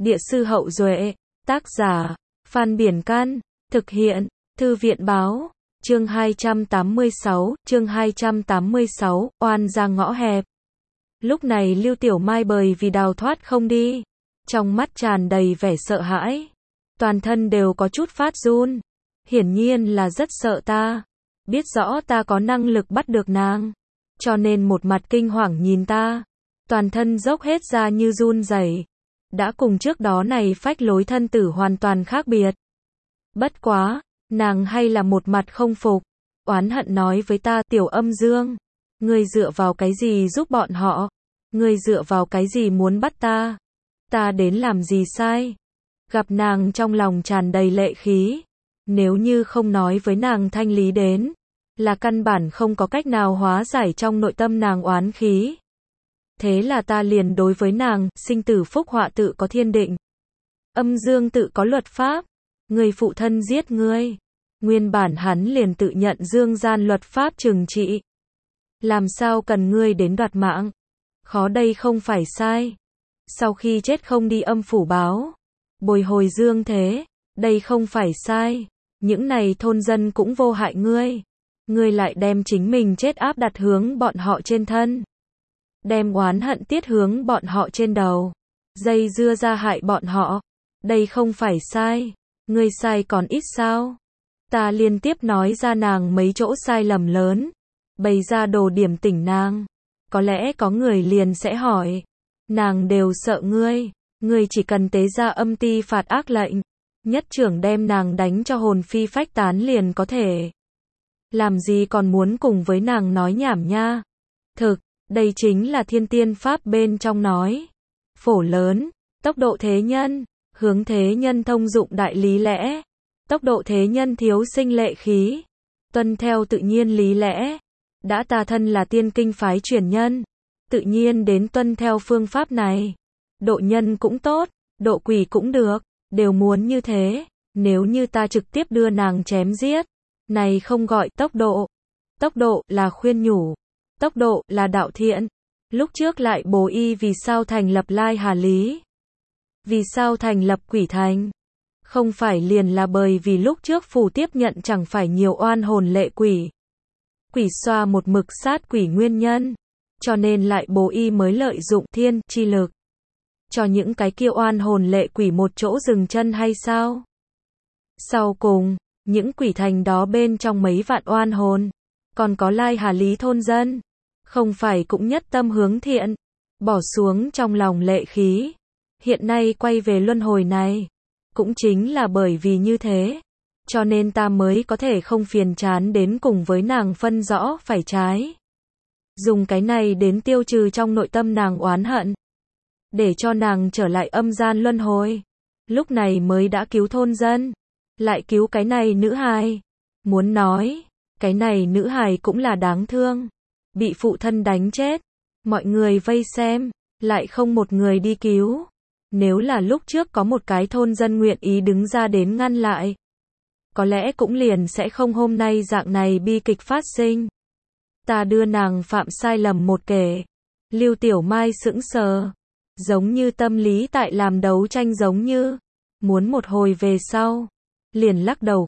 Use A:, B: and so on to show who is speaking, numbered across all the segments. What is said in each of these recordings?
A: Địa sư Hậu Duệ, tác giả, Phan Biển Can, thực hiện, Thư viện Báo, chương 286, oan ra ngõ hẹp. Lúc này Lưu Tiểu Mai bởi vì đào thoát không đi, trong mắt tràn đầy vẻ sợ hãi, toàn thân đều có chút phát run, hiển nhiên là rất sợ ta, biết rõ ta có năng lực bắt được nàng, cho nên một mặt kinh hoàng nhìn ta, toàn thân dốc hết ra như run rẩy, đã cùng trước đó này phách lối thân tử hoàn toàn khác biệt. Bất quá, nàng hay là một mặt không phục, oán hận nói với ta, Tiểu Âm Dương, ngươi dựa vào cái gì giúp bọn họ? Ngươi dựa vào cái gì muốn bắt ta? Ta đến làm gì sai? Gặp nàng trong lòng tràn đầy lệ khí, nếu như không nói với nàng thanh lý đến, là căn bản không có cách nào hóa giải trong nội tâm nàng oán khí. Thế là ta liền đối với nàng, sinh tử phúc họa tự có thiên định. Âm Dương tự có luật pháp, người phụ thân giết ngươi. Nguyên bản hắn liền tự nhận dương gian luật pháp trừng trị. Làm sao cần ngươi đến đoạt mạng? Khó đây không phải sai. Sau khi chết không đi âm phủ báo, bồi hồi dương thế, đây không phải sai. Những này thôn dân cũng vô hại ngươi. Ngươi lại đem chính mình chết áp đặt hướng bọn họ trên thân. Đem oán hận tiết hướng bọn họ trên đầu. Dây dưa ra hại bọn họ. Đây không phải sai. Ngươi sai còn ít sao? Ta liên tiếp nói ra nàng mấy chỗ sai lầm lớn, bày ra đồ điểm tỉnh nàng. Có lẽ có người liền sẽ hỏi, nàng đều sợ ngươi, ngươi chỉ cần tế ra âm ti phạt ác lệnh, nhất trưởng đem nàng đánh cho hồn phi phách tán liền có thể. Làm gì còn muốn cùng với nàng nói nhảm nha? Thực, đây chính là thiên tiên pháp bên trong nói. Phổ lớn, tốc độ thế nhân, hướng thế nhân thông dụng đại lý lẽ. Tốc độ thế nhân thiếu sinh lệ khí, tuân theo tự nhiên lý lẽ. Đã ta thân là tiên kinh phái truyền nhân, tự nhiên đến tuân theo phương pháp này. Độ nhân cũng tốt, độ quỷ cũng được, đều muốn như thế. Nếu như ta trực tiếp đưa nàng chém giết, này không gọi tốc độ. Tốc độ là khuyên nhủ, tốc độ là đạo thiện. Lúc trước lại bố y vì sao thành lập Lai Hà Lý? Vì sao thành lập Quỷ Thành? Không phải liền là bởi vì lúc trước phủ tiếp nhận chẳng phải nhiều oan hồn lệ quỷ. Quỷ xoa một mực sát quỷ nguyên nhân. Cho nên lại bố y mới lợi dụng thiên chi lực. Cho những cái kia oan hồn lệ quỷ một chỗ dừng chân hay sao? Sau cùng, những quỷ thành đó bên trong mấy vạn oan hồn, còn có Lai Hà Lý thôn dân, không phải cũng nhất tâm hướng thiện, bỏ xuống trong lòng lệ khí. Hiện nay quay về luân hồi này. Cũng chính là bởi vì như thế, cho nên ta mới có thể không phiền chán đến cùng với nàng phân rõ phải trái. Dùng cái này đến tiêu trừ trong nội tâm nàng oán hận, để cho nàng trở lại âm gian luân hồi. Lúc này mới đã cứu thôn dân, lại cứu cái này nữ hài. Muốn nói, cái này nữ hài cũng là đáng thương, bị phụ thân đánh chết, mọi người vây xem, lại không một người đi cứu. Nếu là lúc trước có một cái thôn dân nguyện ý đứng ra đến ngăn lại, có lẽ cũng liền sẽ không hôm nay dạng này bi kịch phát sinh. Ta đưa nàng phạm sai lầm một kể. Lưu Tiểu Mai sững sờ, giống như tâm lý tại làm đấu tranh giống như, muốn một hồi về sau, liền lắc đầu,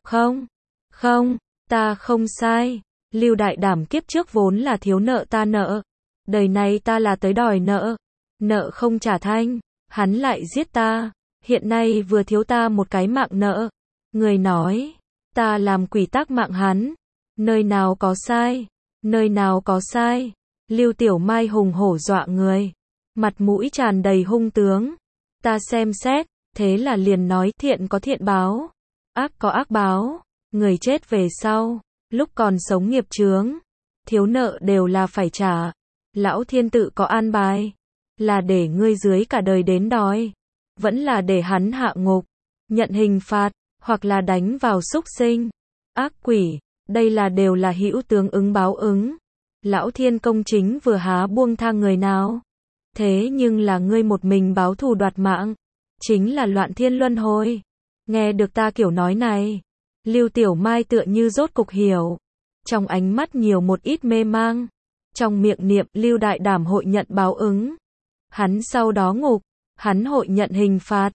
A: không, ta không sai. Lưu Đại Đảm kiếp trước vốn là thiếu nợ ta nợ, đời này ta là tới đòi nợ, nợ không trả thanh. Hắn lại giết ta, hiện nay vừa thiếu ta một cái mạng nợ. Người nói, ta làm quỷ tác mạng hắn. Nơi nào có sai? Nơi nào có sai? Lưu Tiểu Mai hùng hổ dọa người, mặt mũi tràn đầy hung tướng. Ta xem xét, thế là liền nói thiện có thiện báo, ác có ác báo. Người chết về sau, lúc còn sống nghiệp chướng, thiếu nợ đều là phải trả. Lão thiên tự có an bài. Là để ngươi dưới cả đời đến đói, vẫn là để hắn hạ ngục, nhận hình phạt, hoặc là đánh vào súc sinh. Ác quỷ, đây là đều là hữu tướng ứng báo ứng. Lão thiên công chính vừa há buông tha người nào. Thế nhưng là ngươi một mình báo thù đoạt mạng, chính là loạn thiên luân hồi. Nghe được ta kiểu nói này, Lưu Tiểu Mai tựa như rốt cục hiểu. Trong ánh mắt nhiều một ít mê mang. Trong miệng niệm Lưu Đại Đảm hội nhận báo ứng. Hắn sau đó ngục, hắn hội nhận hình phạt,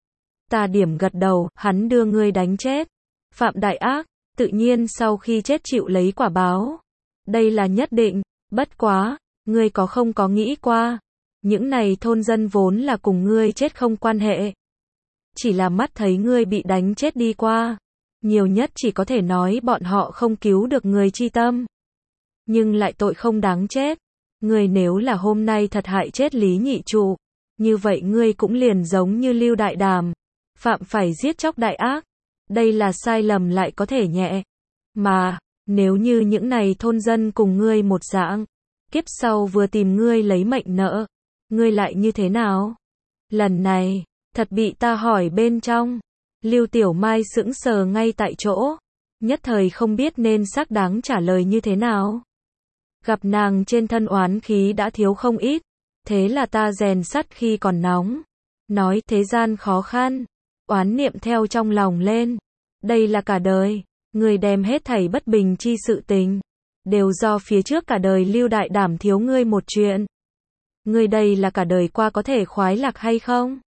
A: Ta điểm gật đầu, hắn đưa ngươi đánh chết. Phạm đại ác, tự nhiên sau khi chết chịu lấy quả báo. Đây là nhất định, bất quá, ngươi không có nghĩ qua. Những này thôn dân vốn là cùng ngươi chết không quan hệ. Chỉ là mắt thấy ngươi bị đánh chết đi qua. Nhiều nhất chỉ có thể nói bọn họ không cứu được người chi tâm. Nhưng lại tội không đáng chết. Ngươi nếu là hôm nay thật hại chết Lý nhị trụ, như vậy ngươi cũng liền giống như Lưu Đại Đàm, phạm phải giết chóc đại ác. Đây là sai lầm lại có thể nhẹ. Mà, nếu như những này thôn dân cùng ngươi một dạng, kiếp sau vừa tìm ngươi lấy mệnh nợ, ngươi lại như thế nào? Lần này, thật bị ta hỏi bên trong. Lưu Tiểu Mai sững sờ ngay tại chỗ, nhất thời không biết nên xác đáng trả lời như thế nào. Gặp nàng trên thân oán khí đã thiếu không ít, thế là ta rèn sắt khi còn nóng. Nói thế gian khó khăn, oán niệm theo trong lòng lên. Đây là cả đời, người đem hết thảy bất bình chi sự tình, đều do phía trước cả đời Lưu Đại Đảm thiếu ngươi một chuyện. Ngươi đây là cả đời qua có thể khoái lạc hay không?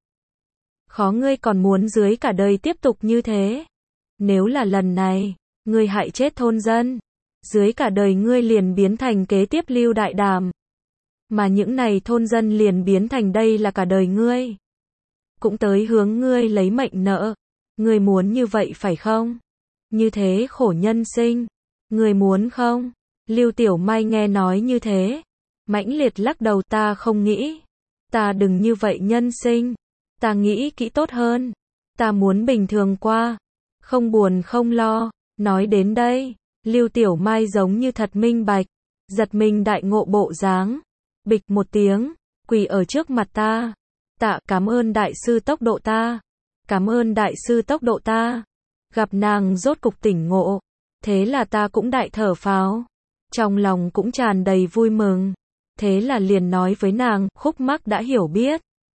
A: Khó ngươi còn muốn dưới cả đời tiếp tục như thế. Nếu là lần này, ngươi hại chết thôn dân, dưới cả đời ngươi liền biến thành kế tiếp Lưu Đại Đàm. Mà những này thôn dân liền biến thành đây là cả đời ngươi. Cũng tới hướng ngươi lấy mệnh nợ. Ngươi muốn như vậy phải không? Như thế khổ nhân sinh. Ngươi muốn không? Lưu Tiểu Mai nghe nói như thế, mãnh liệt lắc đầu, ta không nghĩ. Ta đừng như vậy nhân sinh. Ta nghĩ kỹ tốt hơn. Ta muốn bình thường qua. Không buồn không lo. Nói đến đây, Lưu Tiểu Mai giống như thật minh bạch. Giật mình đại ngộ bộ dáng. Bịch một tiếng, quỳ ở trước mặt ta. Tạ, cảm ơn đại sư tốc độ ta. Cảm ơn đại sư tốc độ ta. Gặp nàng rốt cục tỉnh ngộ. Thế là ta cũng đại thở phào. Trong lòng cũng tràn đầy vui mừng. Thế là liền nói với nàng, khúc mắc đã hiểu biết.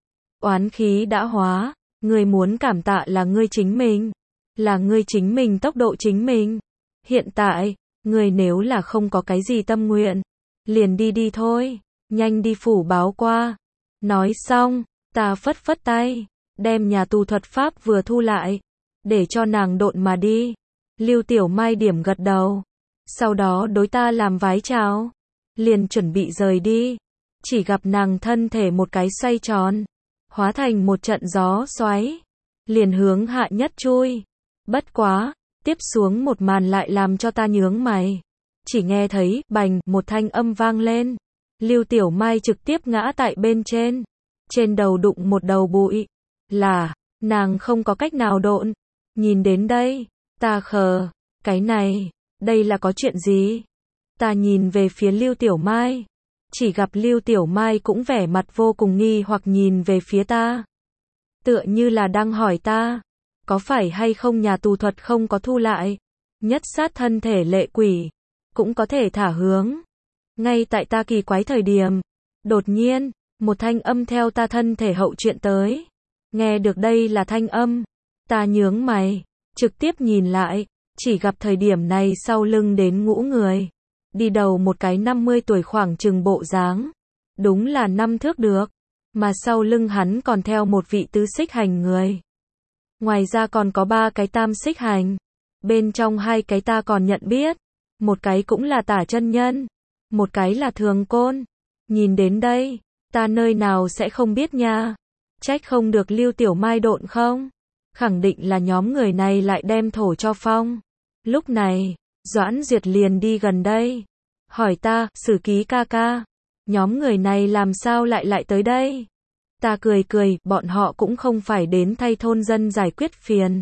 A: Oán khí đã hóa. Ngươi muốn cảm tạ là ngươi chính mình. Là ngươi chính mình tốc độ chính mình. Hiện tại, ngươi nếu là không có cái gì tâm nguyện, liền đi đi thôi. Nhanh đi phủ báo qua. Nói xong, ta phất phất tay, đem nhà tù thuật pháp vừa thu lại, để cho nàng độn mà đi. Lưu Tiểu Mai điểm gật đầu, sau đó đối ta làm vái chào, liền chuẩn bị rời đi. Chỉ gặp nàng thân thể một cái xoay tròn, hóa thành một trận gió xoáy, liền hướng hạ nhất chui. Bất quá, tiếp xuống một màn lại làm cho ta nhướng mày. Chỉ nghe thấy, bành, một thanh âm vang lên. Lưu Tiểu Mai trực tiếp ngã tại bên trên. Trên đầu đụng một đầu bụi. Là, nàng không có cách nào độn. Nhìn đến đây, ta khờ. Cái này, đây là có chuyện gì? Ta nhìn về phía Lưu Tiểu Mai. Chỉ gặp Lưu Tiểu Mai cũng vẻ mặt vô cùng nghi hoặc nhìn về phía ta. Tựa như là đang hỏi ta, có phải hay không nhà tù thuật không có thu lại. Nhất sát thân thể lệ quỷ, cũng có thể thả hướng. Ngay tại ta kỳ quái thời điểm, đột nhiên, một thanh âm theo ta thân thể hậu chuyện tới. Nghe được đây là thanh âm, ta nhướng mày, trực tiếp nhìn lại, chỉ gặp thời điểm này sau lưng đến ngũ người. Đi đầu một cái 50 tuổi khoảng chừng bộ dáng. Đúng là 5 thước được. Mà sau lưng hắn còn theo một vị tứ xích hành người. Ngoài ra còn có 3 cái tam xích hành. Bên trong 2 cái ta còn nhận biết. Một cái cũng là Tả chân nhân. Một cái là Thường Côn. Nhìn đến đây, ta nơi nào sẽ không biết nha. Trách không được Lưu Tiểu Mai độn không? Khẳng định là nhóm người này lại đem thổ cho phong. Lúc này, Doãn Duyệt liền đi gần đây. Hỏi ta, Sử Ký ca ca, nhóm người này làm sao lại tới đây? Ta cười, bọn họ cũng không phải đến thay thôn dân giải quyết phiền.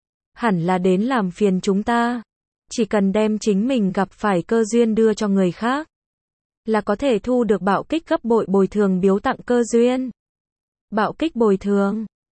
A: Hẳn là đến làm phiền chúng ta. Chỉ cần đem chính mình gặp phải cơ duyên đưa cho người khác, là có thể thu được bạo kích gấp bội bồi thường biếu tặng cơ duyên. Bạo kích bồi thường.